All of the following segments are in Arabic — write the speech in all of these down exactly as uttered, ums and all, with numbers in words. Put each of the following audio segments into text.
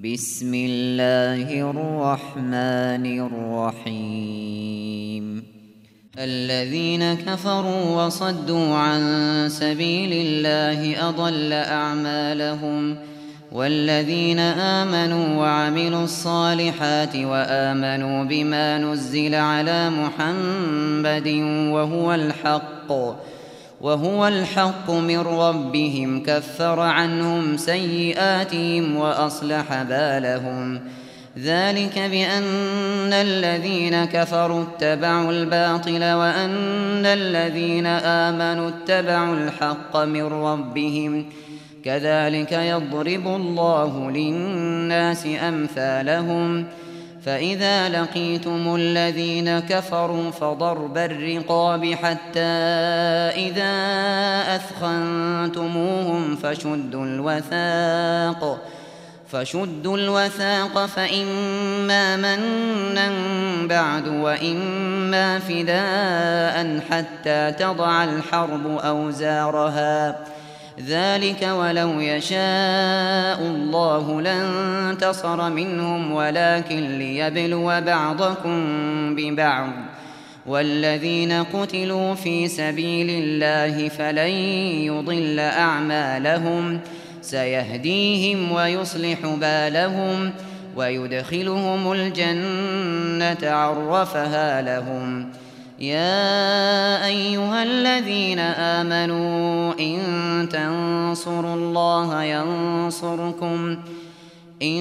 بسم الله الرحمن الرحيم الذين كفروا وصدوا عن سبيل الله أضل أعمالهم والذين آمنوا وعملوا الصالحات وآمنوا بما نزل على محمد وهو الحق وهو الحق من ربهم كفر عنهم سيئاتهم وأصلح بالهم ذلك بأن الذين كفروا اتبعوا الباطل وأن الذين آمنوا اتبعوا الحق من ربهم كذلك يضرب الله للناس أمثالهم فإذا لقيتم الذين كفروا فضرب الرقاب حتى إذا أثخنتموهم فشدوا الوثاق فشدوا الوثاق فإما منا بعد وإما فداء حتى تضع الحرب أوزارها ذلك ولو يشاء الله لانتصر منهم ولكن ليبلو بعضكم ببعض والذين قتلوا في سبيل الله فلن يضل أعمالهم سيهديهم ويصلح بالهم ويدخلهم الجنة عرفها لهم يا أيها الذين آمنوا إن تنصروا الله ينصركم إن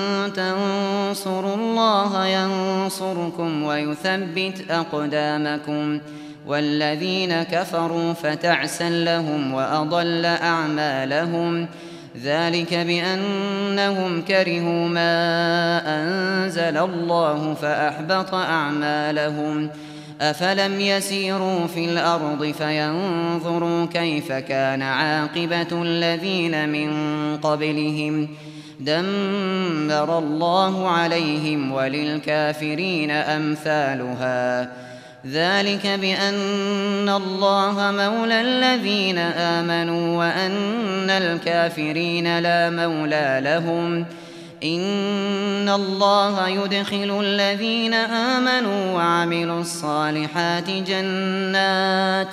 تنصروا الله ينصركم ويثبت أقدامكم والذين كفروا فتعسا لهم وأضل أعمالهم ذلك بأنهم كرهوا ما أنزل الله فأحبط أعمالهم أفلم يسيروا في الأرض فينظروا كيف كان عاقبة الذين من قبلهم دمر الله عليهم وللكافرين أمثالها ذلك بأن الله مولى الذين آمنوا وأن الكافرين لا مولى لهم إن الله يدخل الذين آمنوا وعملوا الصالحات جنات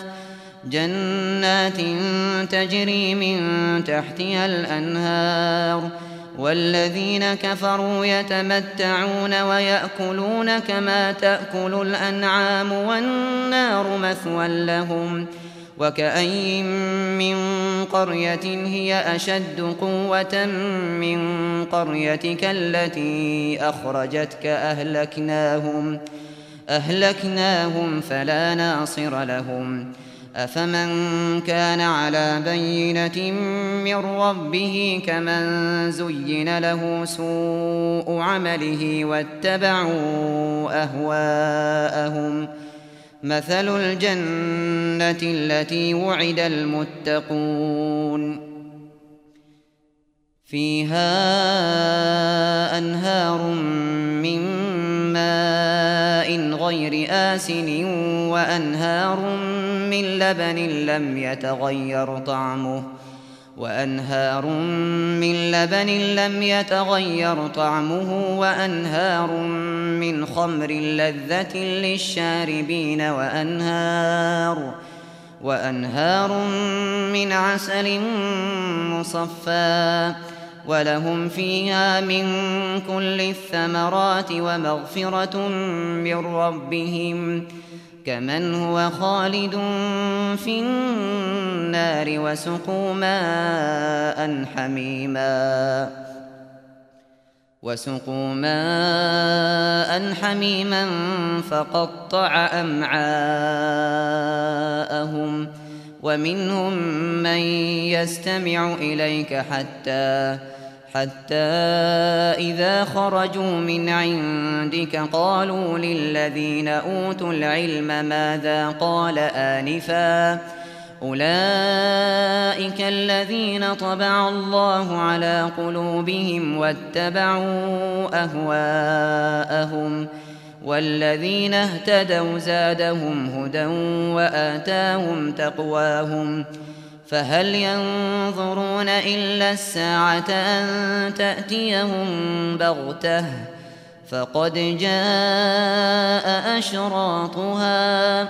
جنات تجري من تحتها الأنهار والذين كفروا يتمتعون ويأكلون كما تأكل الأنعام والنار مثوى لهم وكأين من قرية هي أشد قوة من قريتك التي أخرجتك أهلكناهم أهلكناهم فلا ناصر لهم أفمن كان على بينة من ربه كمن زين له سوء عمله واتبعوا أهواءهم مثل الجنة التي وعد المتقون فيها أنهار من ماء غير آسن وأنهار من لبن لم يتغير طعمه وأنهار من لبن لم يتغير طعمه وأنهار من خمر لذة للشاربين وأنهار وأنهار من عسل مصفى ولهم فيها من كل الثمرات ومغفرة من ربهم كمن هو خالد في النار وسقوا ماء حميما وسقوا ماء حميما فقطع أمعاءهم ومنهم من يستمع إليك حتى حتى إذا خرجوا من عندك قالوا للذين أوتوا العلم ماذا قال آنفا أولئك الذين طبع الله على قلوبهم واتبعوا أهواءهم والذين اهتدوا زادهم هدى وآتاهم تقواهم فهل ينظرون إلا الساعة أن تأتيهم بغتة فقد جاء أشراطها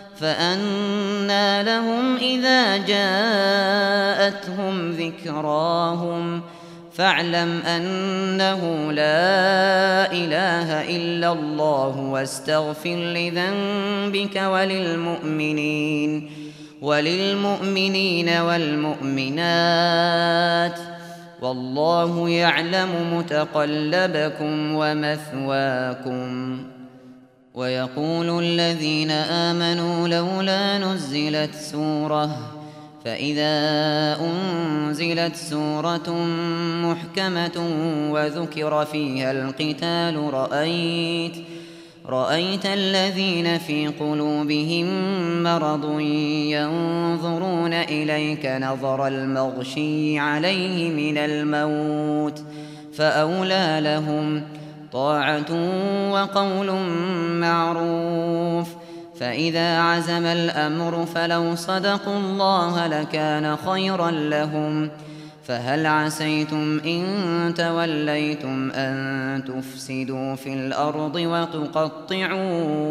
فأنى لهم إذا جاءتهم ذكراهم فاعلم أنه لا إله إلا الله واستغفر لذنبك وللمؤمنين وللمؤمنين والمؤمنات والله يعلم متقلبكم ومثواكم. ويقول الذين آمنوا لولا نزلت سورة فإذا أنزلت سورة محكمة وذكر فيها القتال رأيت رأيت الذين في قلوبهم مرض ينظرون إليك نظر المغشي عليه من الموت فأولى لهم طاعة وقول معروف فإذا عزم الأمر فلو صدقوا الله لكان خيرا لهم فهل عسيتم إن توليتم أن تفسدوا في الأرض وتقطعوا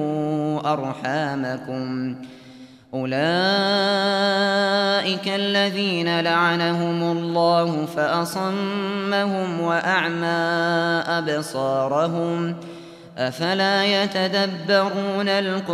أرحامكم أولئك الذين لعنهم الله فأصمهم وأعمى أبصارهم أفلا يتدبرون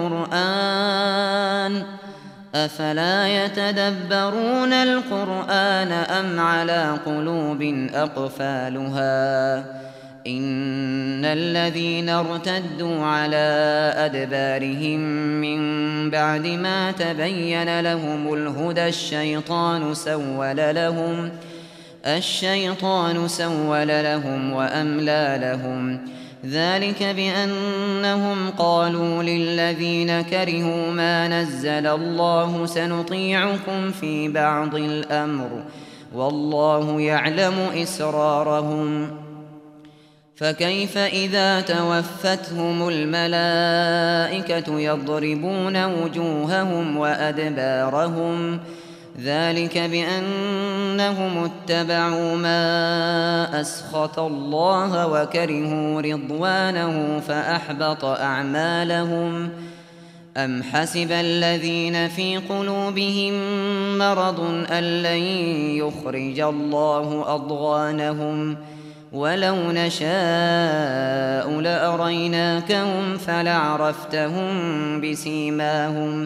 القرآن أفلا يتدبرون القرآن أم على قلوب أقفالها إن الذين ارتدوا على أدبارهم من بعد ما تبين لهم الهدى الشيطان سول لهم الشيطان سول لهم وأملى لهم ذلك بأنهم قالوا للذين كرهوا ما نزل الله سنطيعكم في بعض الأمر والله يعلم إسرارهم فكيف إذا توفتهم الملائكة يضربون وجوههم وأدبارهم ذلك بأنهم اتبعوا ما أسخط الله وكرهوا رضوانه فأحبط أعمالهم أم حسب الذين في قلوبهم مرض أن لن يخرج الله أضغانهم ولو نشاء لأريناكهم فلعرفتهم بسيماهم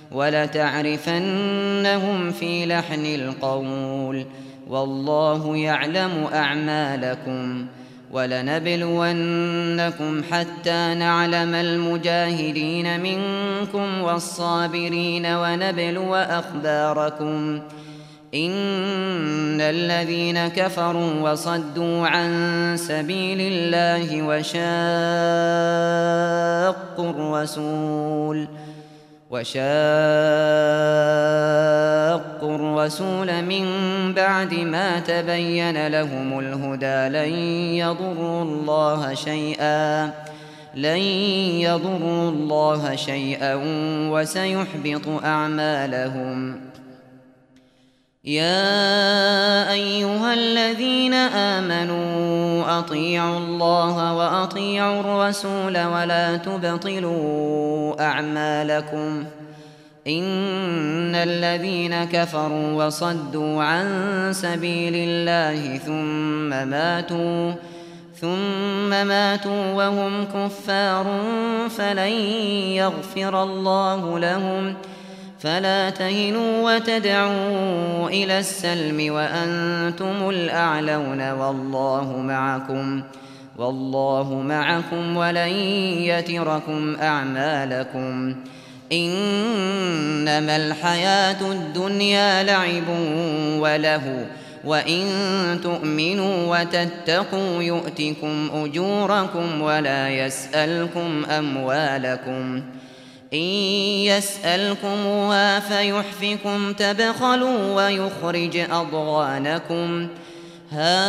ولتعرفنهم في لحن القول والله يعلم أعمالكم ولنبلونكم حتى نعلم المجاهدين منكم والصابرين ونبلو أخباركم إن الذين كفروا وصدوا عن سبيل الله وشاقوا الرسول وشاقوا الرسول من بعد ما تبين لهم الهدى لن يضروا الله شيئا لن يضروا الله شيئا وسيحبط أعمالهم. يا أيها الذين آمنوا أطيعوا الله وأطيعوا الرسول ولا تبطلوا أعمالكم إن الذين كفروا وصدوا عن سبيل الله ثم ماتوا ثم ماتوا وهم كفار فلن يغفر الله لهم فلا تهنوا وتدعوا إلى السلم وأنتم الأعلون والله معكم والله معكم ولن يتركم أعمالكم إنما الحياة الدنيا لعب وله وإن تؤمنوا وتتقوا يؤتكم أجوركم ولا يسألكم أموالكم إن يسألكموها فيحفكم تبخلوا ويخرج أضغانكم ها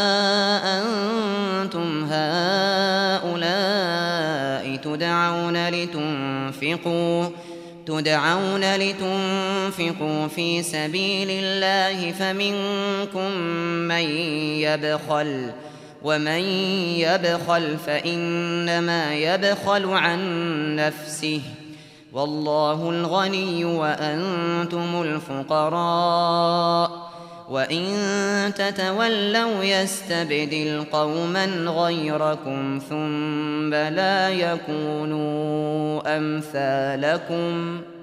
أنتم هؤلاء تدعون لتنفقوا تدعون لتنفقوا في سبيل الله فمنكم من يبخل ومن يبخل فإنما يبخل عن نفسه والله الغني وأنتم الفقراء وإن تتولوا يستبدل قوما غيركم ثم لا يكونوا أمثالكم